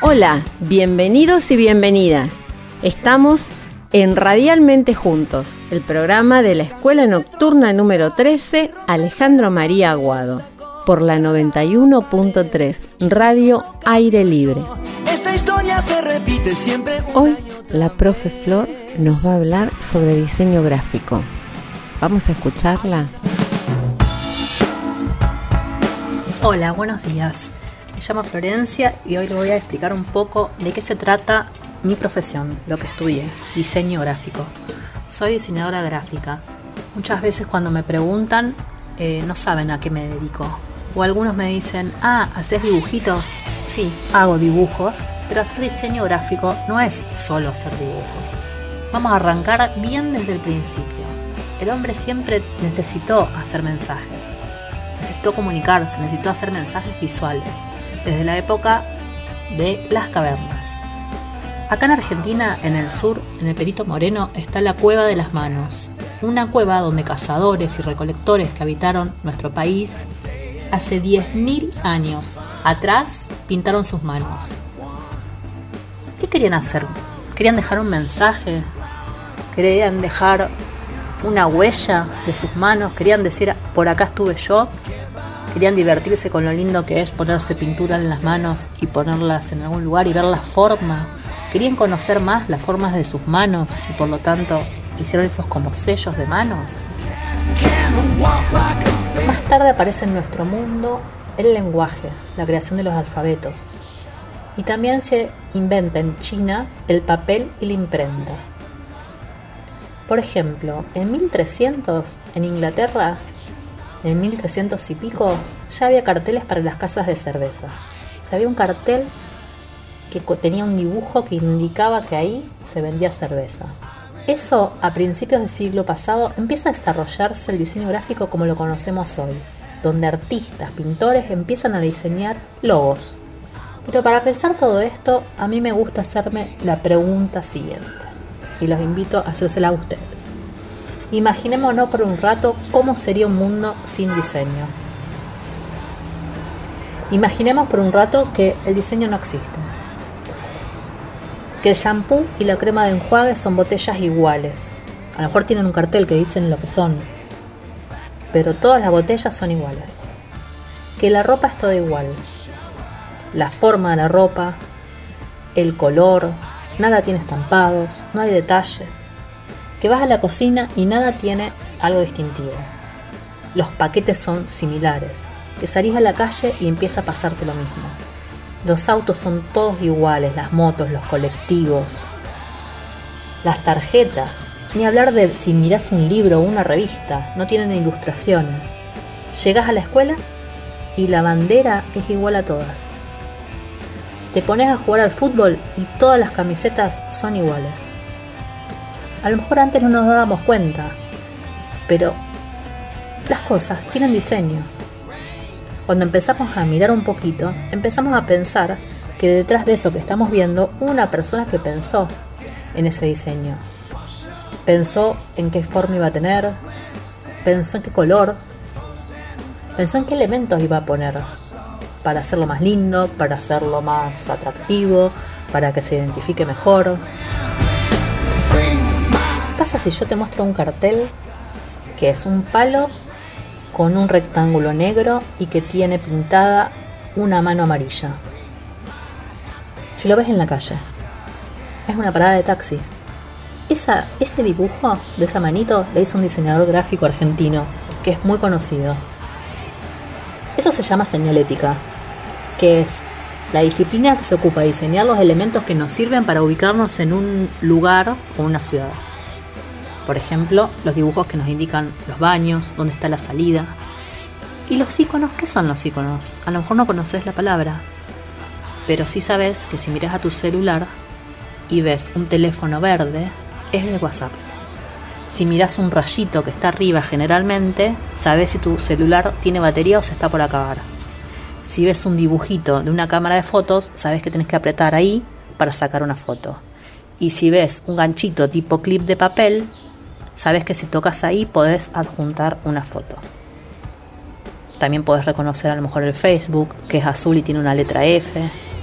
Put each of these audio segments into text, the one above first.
Hola, bienvenidos y bienvenidas. Estamos en Radialmente Juntos, el programa de la Escuela Nocturna número 13, Alejandro María Aguado, por la 91.3, Radio Aire Libre. Esta historia se repite siempre. Hoy la profe Flor nos va a hablar sobre diseño gráfico. Vamos a escucharla. Hola, buenos días. Me llamo Florencia y hoy les voy a explicar un poco de qué se trata mi profesión, lo que estudié, diseño gráfico. Soy diseñadora gráfica. Muchas veces cuando me preguntan no saben a qué me dedico. O algunos me dicen, ¿haces dibujitos? Sí, hago dibujos, pero hacer diseño gráfico no es solo hacer dibujos. Vamos a arrancar bien desde el principio. El hombre siempre necesitó hacer mensajes. Necesitó comunicarse, necesitó hacer mensajes visuales, desde la época de las cavernas. Acá en Argentina, en el sur, en el Perito Moreno, está la Cueva de las Manos, una cueva donde cazadores y recolectores que habitaron nuestro país hace 10.000 años atrás pintaron sus manos. ¿Qué querían hacer? ¿Querían dejar un mensaje? ¿Querían dejar una huella de sus manos? ¿Querían decir, por acá estuve yo? ¿Querían divertirse con lo lindo que es ponerse pintura en las manos y ponerlas en algún lugar y ver la forma? ¿Querían conocer más las formas de sus manos y por lo tanto hicieron esos como sellos de manos? Más tarde aparece en nuestro mundo el lenguaje, la creación de los alfabetos. Y también se inventa en China el papel y la imprenta. Por ejemplo, en 1300, en Inglaterra, en 1300 y pico, ya había carteles para las casas de cerveza. O sea, había un cartel que tenía un dibujo que indicaba que ahí se vendía cerveza. Eso, a principios del siglo pasado, empieza a desarrollarse el diseño gráfico como lo conocemos hoy, donde artistas, pintores empiezan a diseñar logos. Pero para pensar todo esto, a mí me gusta hacerme la pregunta siguiente, y los invito a hacérsela a ustedes. Imaginémonos por un rato cómo sería un mundo sin diseño. Imaginemos por un rato que el diseño no existe. Que el shampoo y la crema de enjuague son botellas iguales. A lo mejor tienen un cartel que dicen lo que son, pero todas las botellas son iguales. Que la ropa es toda igual. La forma de la ropa, el color, nada tiene estampados, no hay detalles. Que vas a la cocina y nada tiene algo distintivo. Los paquetes son similares. Que salís a la calle y empieza a pasarte lo mismo. Los autos son todos iguales, las motos, los colectivos, las tarjetas. Ni hablar de si mirás un libro o una revista, no tienen ilustraciones. Llegás a la escuela y la bandera es igual a todas. Te pones a jugar al fútbol y todas las camisetas son iguales. A lo mejor antes no nos dábamos cuenta, pero las cosas tienen diseño. Cuando empezamos a mirar un poquito, empezamos a pensar que detrás de eso que estamos viendo, hubo una persona que pensó en ese diseño. Pensó en qué forma iba a tener, pensó en qué color, pensó en qué elementos iba a poner para hacerlo más lindo, para hacerlo más atractivo, para que se identifique mejor. ¿Qué pasa si yo te muestro un cartel que es un palo con un rectángulo negro y que tiene pintada una mano amarilla? Si lo ves en la calle, es una parada de taxis. Ese dibujo de esa manito le hizo un diseñador gráfico argentino que es muy conocido. Eso se llama señalética, que es la disciplina que se ocupa de diseñar los elementos que nos sirven para ubicarnos en un lugar o una ciudad. Por ejemplo, los dibujos que nos indican los baños, dónde está la salida. ¿Y los iconos? ¿Qué son los iconos? A lo mejor no conoces la palabra, pero sí sabes que si miras a tu celular y ves un teléfono verde, es el WhatsApp. Si miras un rayito que está arriba generalmente, sabes si tu celular tiene batería o se está por acabar. Si ves un dibujito de una cámara de fotos, sabes que tenés que apretar ahí para sacar una foto. Y si ves un ganchito tipo clip de papel, sabes que si tocas ahí podés adjuntar una foto. También podés reconocer a lo mejor el Facebook, que es azul y tiene una letra F.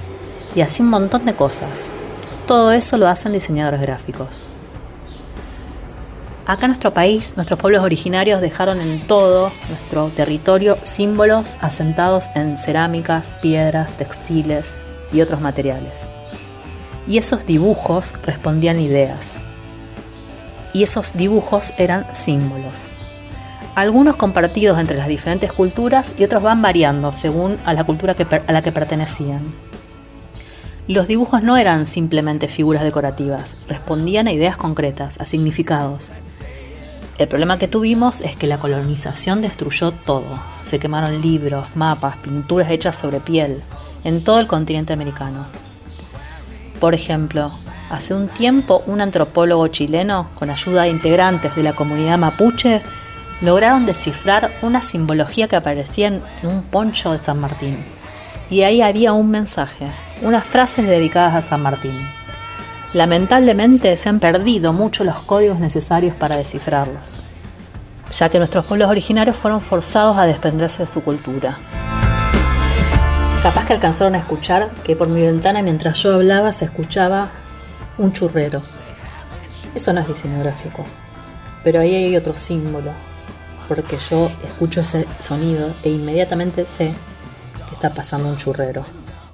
y así un montón de cosas. Todo eso lo hacen diseñadores gráficos. Acá en nuestro país, nuestros pueblos originarios dejaron en todo nuestro territorio símbolos asentados en cerámicas, piedras, textiles y otros materiales. Y esos dibujos respondían ideas. Y esos dibujos eran símbolos. Algunos compartidos entre las diferentes culturas y otros van variando según a la cultura a la que pertenecían. Los dibujos no eran simplemente figuras decorativas, respondían a ideas concretas, a significados. El problema que tuvimos es que la colonización destruyó todo. Se quemaron libros, mapas, pinturas hechas sobre piel, en todo el continente americano. Por ejemplo, hace un tiempo un antropólogo chileno, con ayuda de integrantes de la comunidad mapuche, lograron descifrar una simbología que aparecía en un poncho de San Martín. Y ahí había un mensaje, unas frases dedicadas a San Martín. Lamentablemente se han perdido mucho los códigos necesarios para descifrarlos, ya que nuestros pueblos originarios fueron forzados a desprenderse de su cultura. Capaz que alcanzaron a escuchar que por mi ventana mientras yo hablaba se escuchaba un churrero. Eso no es diseño gráfico, pero ahí hay otro símbolo, porque yo escucho ese sonido e inmediatamente sé que está pasando un churrero.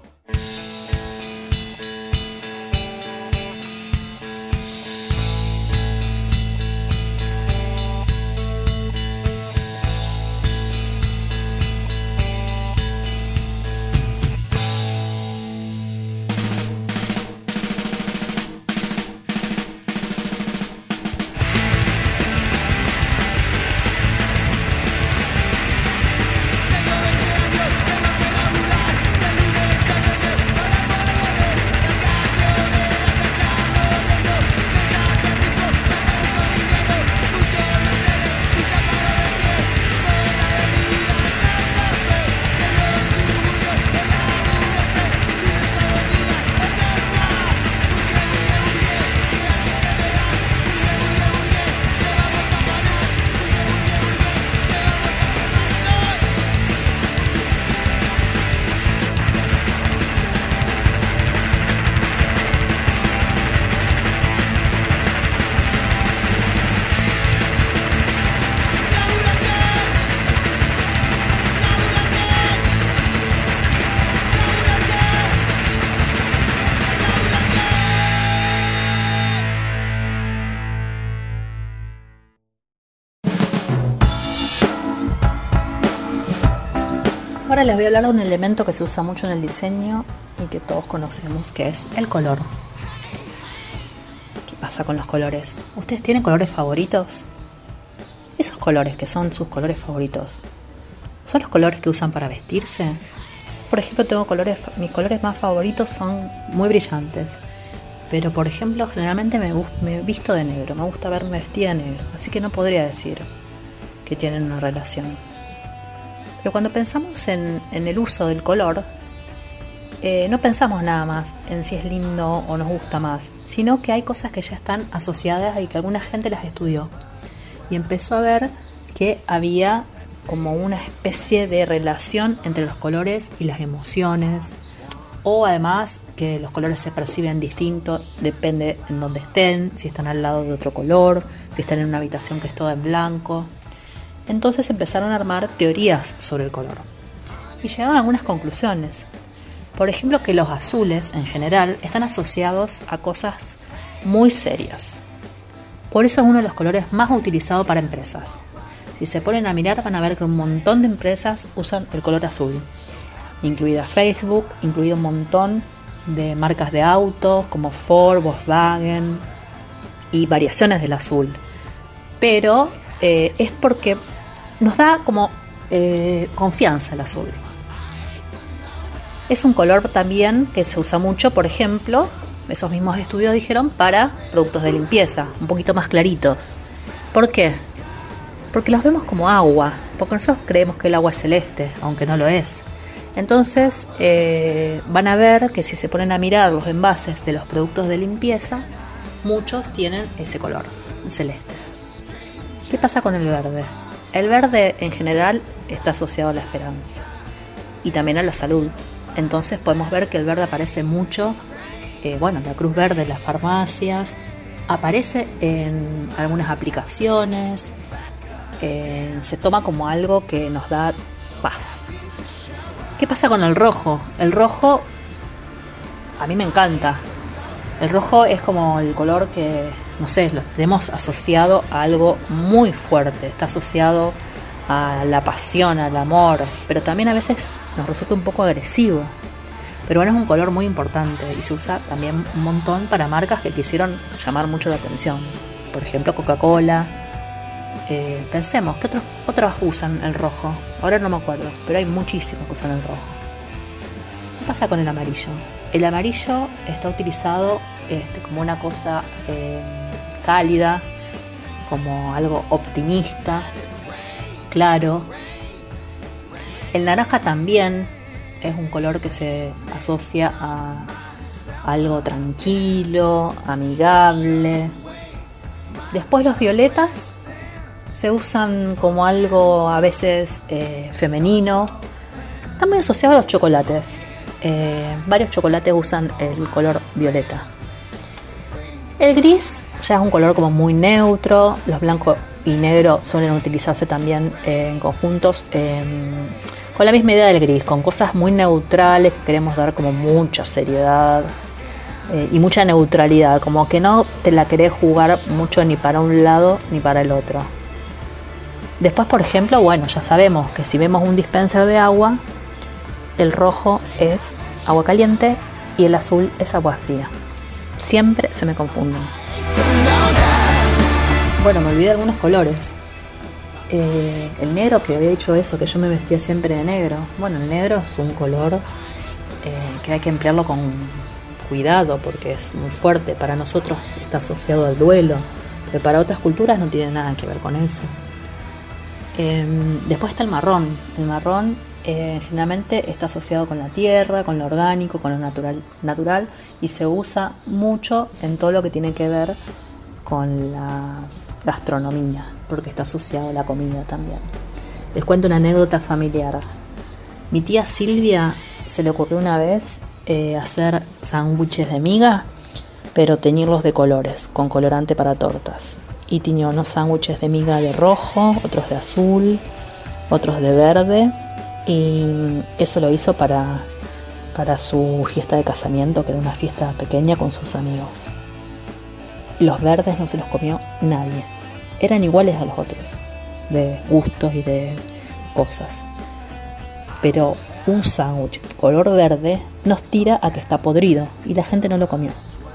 Ahora les voy a hablar de un elemento que se usa mucho en el diseño y que todos conocemos, que es el color. ¿Qué pasa con los colores? ¿Ustedes tienen colores favoritos? Esos colores que son sus colores favoritos, ¿son los colores que usan para vestirse? Por ejemplo, mis colores más favoritos son muy brillantes, pero por ejemplo, generalmente me visto de negro, me gusta verme vestida de negro, así que no podría decir que tienen una relación. Pero cuando pensamos en el uso del color, no pensamos nada más en si es lindo o nos gusta más, sino que hay cosas que ya están asociadas y que alguna gente las estudió. Y empezó a ver que había como una especie de relación entre los colores y las emociones, o además que los colores se perciben distintos, depende en dónde estén, si están al lado de otro color, si están en una habitación que es toda en blanco. Entonces empezaron a armar teorías sobre el color y llegaron a algunas conclusiones. Por ejemplo, que los azules en general están asociados a cosas muy serias. Por eso es uno de los colores más utilizados para empresas. Si se ponen a mirar van a ver que un montón de empresas usan el color azul, incluida Facebook, incluido un montón de marcas de autos como Ford, Volkswagen y variaciones del azul. Pero es porque nos da como confianza el azul. Es un color también que se usa mucho, por ejemplo, esos mismos estudios dijeron, para productos de limpieza, un poquito más claritos. ¿Por qué? Porque los vemos como agua, porque nosotros creemos que el agua es celeste, aunque no lo es. Entonces van a ver que si se ponen a mirar los envases de los productos de limpieza, muchos tienen ese color, celeste. ¿Qué pasa con el verde? El verde en general está asociado a la esperanza y también a la salud. Entonces podemos ver que el verde aparece mucho, la cruz verde en las farmacias, aparece en algunas aplicaciones, se toma como algo que nos da paz. ¿Qué pasa con el rojo? El rojo a mí me encanta. El rojo es como el color que, no sé, lo tenemos asociado a algo muy fuerte. Está asociado a la pasión, al amor, pero también a veces nos resulta un poco agresivo. Pero bueno, es un color muy importante y se usa también un montón para marcas que quisieron llamar mucho la atención. Por ejemplo, Coca-Cola. Pensemos, ¿qué otros usan el rojo? Ahora no me acuerdo, pero hay muchísimos que usan el rojo. ¿Qué pasa con el amarillo? El amarillo está utilizado como una cosa cálida, como algo optimista, claro. El naranja también es un color que se asocia a algo tranquilo, amigable. Después los violetas se usan como algo a veces femenino. Está muy asociado a los chocolates. Varios chocolates usan el color violeta. El gris ya es un color como muy neutro. Los blancos y negros suelen utilizarse también en conjuntos con la misma idea del gris, con cosas muy neutrales que queremos dar como mucha seriedad y mucha neutralidad, como que no te la querés jugar mucho ni para un lado ni para el otro. Después, por ejemplo, ya sabemos que si vemos un dispenser de agua, el rojo es agua caliente y el azul es agua fría. Siempre se me confunden. Me olvidé de algunos colores. El negro, que había dicho eso, que yo me vestía siempre de negro. El negro es un color que hay que emplearlo con cuidado porque es muy fuerte. Para nosotros está asociado al duelo, pero para otras culturas no tiene nada que ver con eso. Después está el marrón. El marrón generalmente está asociado con la tierra, con lo orgánico, con lo natural y se usa mucho en todo lo que tiene que ver con la gastronomía, porque está asociado a la comida también. Les cuento una anécdota familiar. Mi tía Silvia se le ocurrió una vez hacer sándwiches de miga, pero teñirlos de colores, con colorante para tortas. Y tiñó unos sándwiches de miga de rojo, otros de azul, otros de verde, y eso lo hizo para su fiesta de casamiento, que era una fiesta pequeña con sus amigos. Los verdes no se los comió nadie, eran iguales a los otros, de gustos y de cosas. Pero un sándwich color verde nos tira a que está podrido y la gente no lo comió.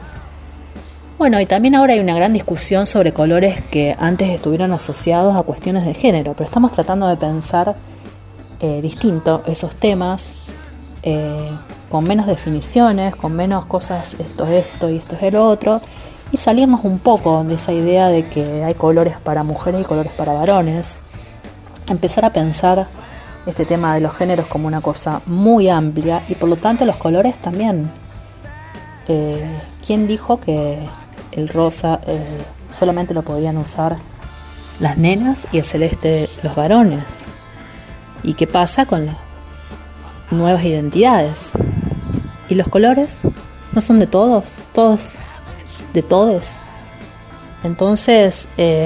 Y también ahora hay una gran discusión sobre colores que antes estuvieron asociados a cuestiones de género, pero estamos tratando de pensar distinto esos temas, con menos definiciones, con menos cosas, esto es esto y esto es el otro, y salirnos un poco de esa idea de que hay colores para mujeres y colores para varones. Empezar a pensar este tema de los géneros como una cosa muy amplia y por lo tanto los colores también. ¿Quién dijo que el rosa solamente lo podían usar las nenas y el celeste los varones? ¿Y qué pasa con las nuevas identidades? ¿Y los colores no son de todos? ¿Todos? ¿De todes? Entonces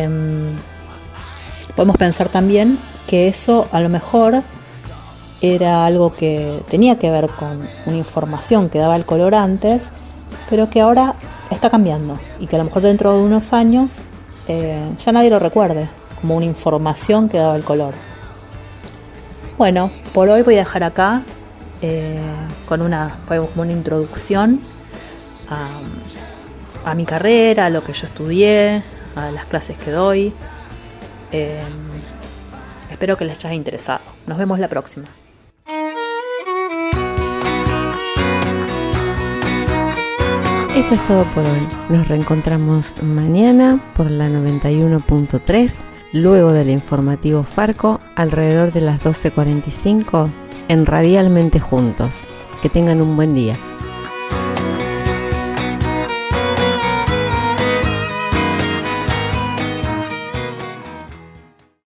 podemos pensar también que eso a lo mejor era algo que tenía que ver con una información que daba el color antes, pero que ahora está cambiando y que a lo mejor dentro de unos años ya nadie lo recuerde como una información que daba el color. Por hoy voy a dejar acá fue como una introducción a mi carrera, a lo que yo estudié, a las clases que doy. Espero que les haya interesado. Nos vemos la próxima. Esto es todo por hoy. Nos reencontramos mañana por la 91.3, luego del informativo Farco, alrededor de las 12:45, en Radialmente Juntos. Que tengan un buen día.